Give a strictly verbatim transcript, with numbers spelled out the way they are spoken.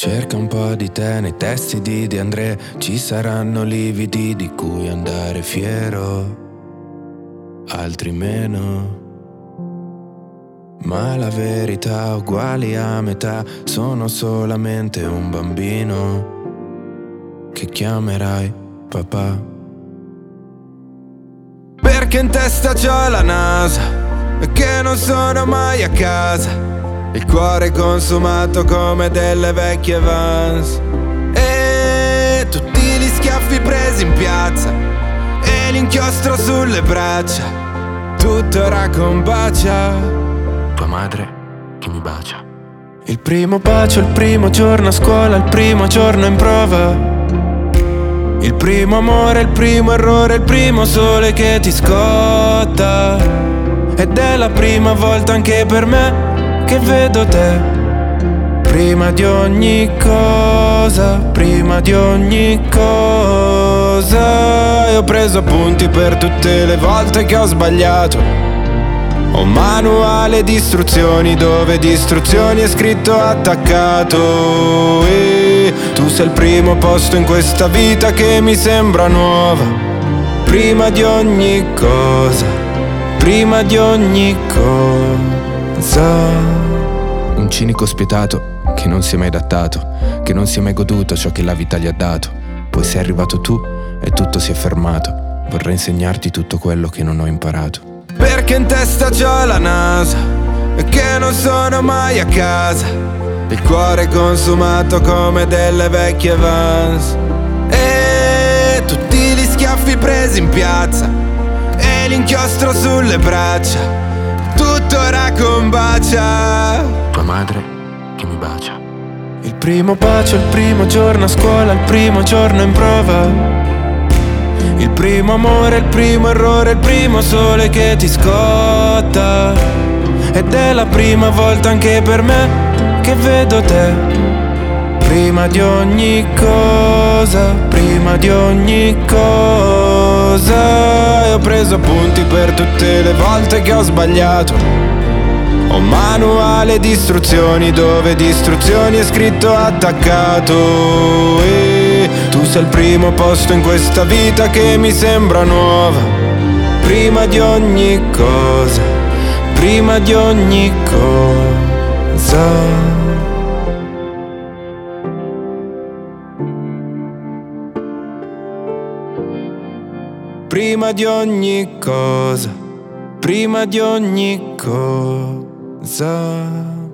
Cerca un po' di te nei testi di De André, ci saranno lividi di cui andare fiero, altri meno. Ma la verità uguali a metà, sono solamente un bambino che chiamerai papà. Perché in testa c'ho la NASA e che non sono mai a casa, il cuore consumato come delle vecchie Vans, e tutti gli schiaffi presi in piazza e l'inchiostro sulle braccia, tutto ora combacia tua madre che mi bacia. Il primo bacio, il primo giorno a scuola, il primo giorno in prova, il primo amore, il primo errore, il primo sole che ti scotta. Ed è la prima volta anche per me che vedo te. Prima di ogni cosa, prima di ogni cosa. E ho preso appunti per tutte le volte che ho sbagliato. Ho un manuale di istruzioni dove di istruzioni è scritto attaccato. E tu sei il primo posto in questa vita che mi sembra nuova. Prima di ogni cosa, prima di ogni cosa. Un cinico spietato che non si è mai adattato, che non si è mai goduto ciò che la vita gli ha dato. Poi sei arrivato tu e tutto si è fermato. Vorrei insegnarti tutto quello che non ho imparato. Perché in testa c'ho la NASA e che non sono mai a casa, il cuore consumato come delle vecchie Vans, e tutti gli schiaffi presi in piazza e l'inchiostro sulle braccia, tutto ora combacia tua madre che mi bacia. Il primo bacio, il primo giorno a scuola, il primo giorno in prova, il primo amore, il primo errore, il primo sole che ti scotta. Ed è la prima volta anche per me che vedo te. Prima di ogni cosa, prima di ogni cosa. E ho preso appunti per tutte le volte che ho sbagliato. Ho un manuale di istruzioni dove di istruzioni è scritto attaccato. E tu sei il primo posto in questa vita che mi sembra nuova. Prima di ogni cosa, prima di ogni cosa. Prima di ogni cosa, prima di ogni cosa.